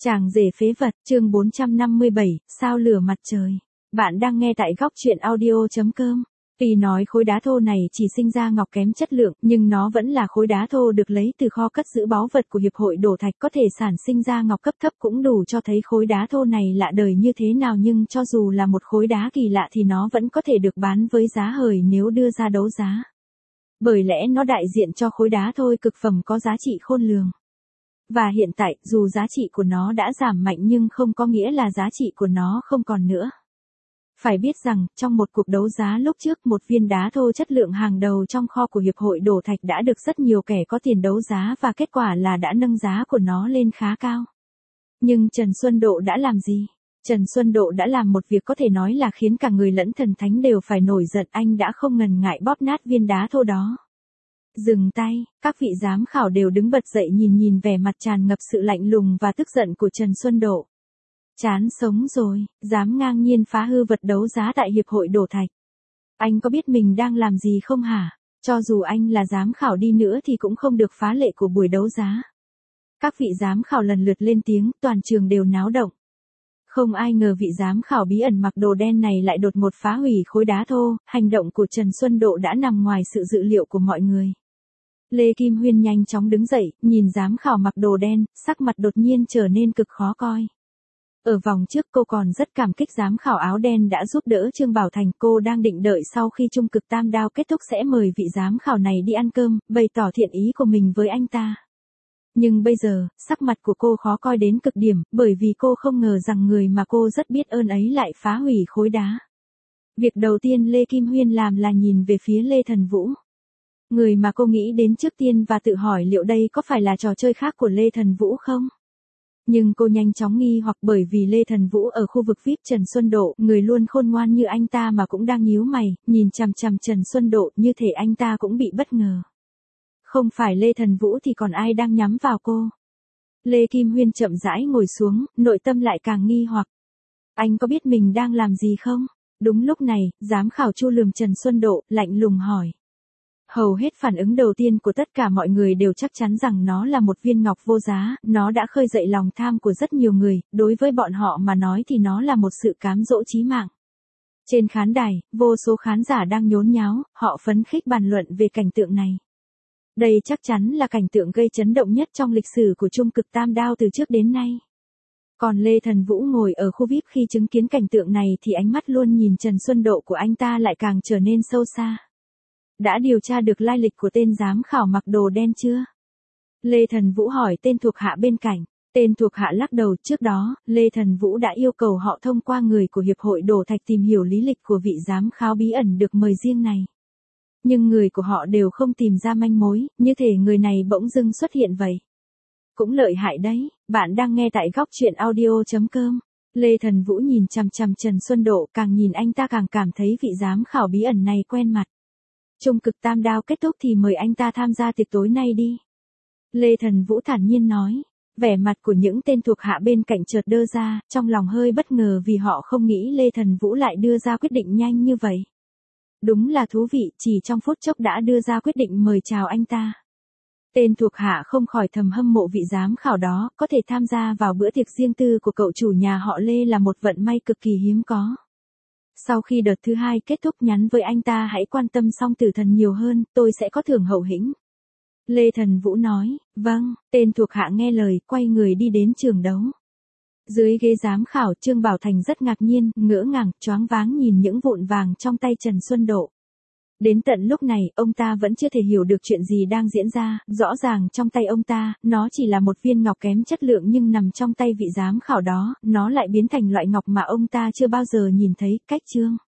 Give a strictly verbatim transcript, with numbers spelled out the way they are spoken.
Chàng rể phế vật, chương bốn trăm năm mươi bảy, sao lửa mặt trời. Bạn đang nghe tại góc truyện audio chấm com. Tuy nói khối đá thô này chỉ sinh ra ngọc kém chất lượng, nhưng nó vẫn là khối đá thô được lấy từ kho cất giữ báu vật của Hiệp hội Đổ Thạch, có thể sản sinh ra ngọc cấp thấp cũng đủ cho thấy khối đá thô này lạ đời như thế nào, nhưng cho dù là một khối đá kỳ lạ thì nó vẫn có thể được bán với giá hời nếu đưa ra đấu giá. Bởi lẽ nó đại diện cho khối đá thô cực phẩm có giá trị khôn lường. Và hiện tại, dù giá trị của nó đã giảm mạnh nhưng không có nghĩa là giá trị của nó không còn nữa. Phải biết rằng, trong một cuộc đấu giá lúc trước, một viên đá thô chất lượng hàng đầu trong kho của Hiệp hội Đổ Thạch đã được rất nhiều kẻ có tiền đấu giá và kết quả là đã nâng giá của nó lên khá cao. Nhưng Trần Xuân Độ đã làm gì? Trần Xuân Độ đã làm một việc có thể nói là khiến cả người lẫn thần thánh đều phải nổi giận, anh đã không ngần ngại bóp nát viên đá thô đó. Dừng tay, các vị giám khảo đều đứng bật dậy nhìn nhìn vẻ mặt tràn ngập sự lạnh lùng và tức giận của Trần Xuân Độ. Chán sống rồi, dám ngang nhiên phá hư vật đấu giá tại Hiệp hội Đổ Thạch. Anh có biết mình đang làm gì không hả? Cho dù anh là giám khảo đi nữa thì cũng không được phá lệ của buổi đấu giá. Các vị giám khảo lần lượt lên tiếng, toàn trường đều náo động. Không ai ngờ vị giám khảo bí ẩn mặc đồ đen này lại đột ngột phá hủy khối đá thô, hành động của Trần Xuân Độ đã nằm ngoài sự dự liệu của mọi người. Lê Kim Huyên nhanh chóng đứng dậy, nhìn giám khảo mặc đồ đen, sắc mặt đột nhiên trở nên cực khó coi. Ở vòng trước cô còn rất cảm kích giám khảo áo đen đã giúp đỡ Trương Bảo Thành, cô đang định đợi sau khi trung cực tam đao kết thúc sẽ mời vị giám khảo này đi ăn cơm, bày tỏ thiện ý của mình với anh ta. Nhưng bây giờ, sắc mặt của cô khó coi đến cực điểm, bởi vì cô không ngờ rằng người mà cô rất biết ơn ấy lại phá hủy khối đá. Việc đầu tiên Lê Kim Huyên làm là nhìn về phía Lê Thần Vũ. Người mà cô nghĩ đến trước tiên và tự hỏi liệu đây có phải là trò chơi khác của Lê Thần Vũ không? Nhưng cô nhanh chóng nghi hoặc bởi vì Lê Thần Vũ ở khu vực vi ai pi Trần Xuân Độ, người luôn khôn ngoan như anh ta mà cũng đang nhíu mày, nhìn chằm chằm Trần Xuân Độ như thể anh ta cũng bị bất ngờ. Không phải Lê Thần Vũ thì còn ai đang nhắm vào cô? Lê Kim Huyên chậm rãi ngồi xuống, nội tâm lại càng nghi hoặc. Anh có biết mình đang làm gì không? Đúng lúc này, giám khảo Chu lườm Trần Xuân Độ, lạnh lùng hỏi. Hầu hết phản ứng đầu tiên của tất cả mọi người đều chắc chắn rằng nó là một viên ngọc vô giá, nó đã khơi dậy lòng tham của rất nhiều người, đối với bọn họ mà nói thì nó là một sự cám dỗ chí mạng. Trên khán đài, vô số khán giả đang nhốn nháo, họ phấn khích bàn luận về cảnh tượng này. Đây chắc chắn là cảnh tượng gây chấn động nhất trong lịch sử của trung cực tam đao từ trước đến nay. Còn Lê Thần Vũ ngồi ở khu vi ai pi khi chứng kiến cảnh tượng này thì ánh mắt luôn nhìn Trần Xuân Độ của anh ta lại càng trở nên sâu xa. Đã điều tra được lai lịch của tên giám khảo mặc đồ đen chưa? Lê Thần Vũ hỏi tên thuộc hạ bên cạnh. Tên thuộc hạ lắc đầu. Trước đó, Lê Thần Vũ đã yêu cầu họ thông qua người của Hiệp hội Đổ Thạch tìm hiểu lý lịch của vị giám khảo bí ẩn được mời riêng này. Nhưng người của họ đều không tìm ra manh mối, như thể người này bỗng dưng xuất hiện vậy. Cũng lợi hại đấy, bạn đang nghe tại góc truyện audio chấm com. Lê Thần Vũ nhìn chằm chằm Trần Xuân Độ, càng nhìn anh ta càng cảm thấy vị giám khảo bí ẩn này quen mặt. Trung cực tam đao kết thúc thì mời anh ta tham gia tiệc tối nay đi. Lê Thần Vũ thản nhiên nói. Vẻ mặt của những tên thuộc hạ bên cạnh chợt đơ ra, trong lòng hơi bất ngờ vì họ không nghĩ Lê Thần Vũ lại đưa ra quyết định nhanh như vậy. Đúng là thú vị, chỉ trong phút chốc đã đưa ra quyết định mời chào anh ta. Tên thuộc hạ không khỏi thầm hâm mộ vị giám khảo đó, có thể tham gia vào bữa tiệc riêng tư của cậu chủ nhà họ Lê là một vận may cực kỳ hiếm có. Sau khi đợt thứ hai kết thúc nhắn với anh ta hãy quan tâm Song Tử Thần nhiều hơn, tôi sẽ có thưởng hậu hĩnh. Lê Thần Vũ nói, vâng, tên thuộc hạ nghe lời, quay người đi đến trường đấu. Dưới ghế giám khảo, Trương Bảo Thành rất ngạc nhiên, ngỡ ngàng, choáng váng nhìn những vụn vàng trong tay Trần Xuân Độ. Đến tận lúc này, ông ta vẫn chưa thể hiểu được chuyện gì đang diễn ra, rõ ràng trong tay ông ta, nó chỉ là một viên ngọc kém chất lượng nhưng nằm trong tay vị giám khảo đó, nó lại biến thành loại ngọc mà ông ta chưa bao giờ nhìn thấy, cách chương.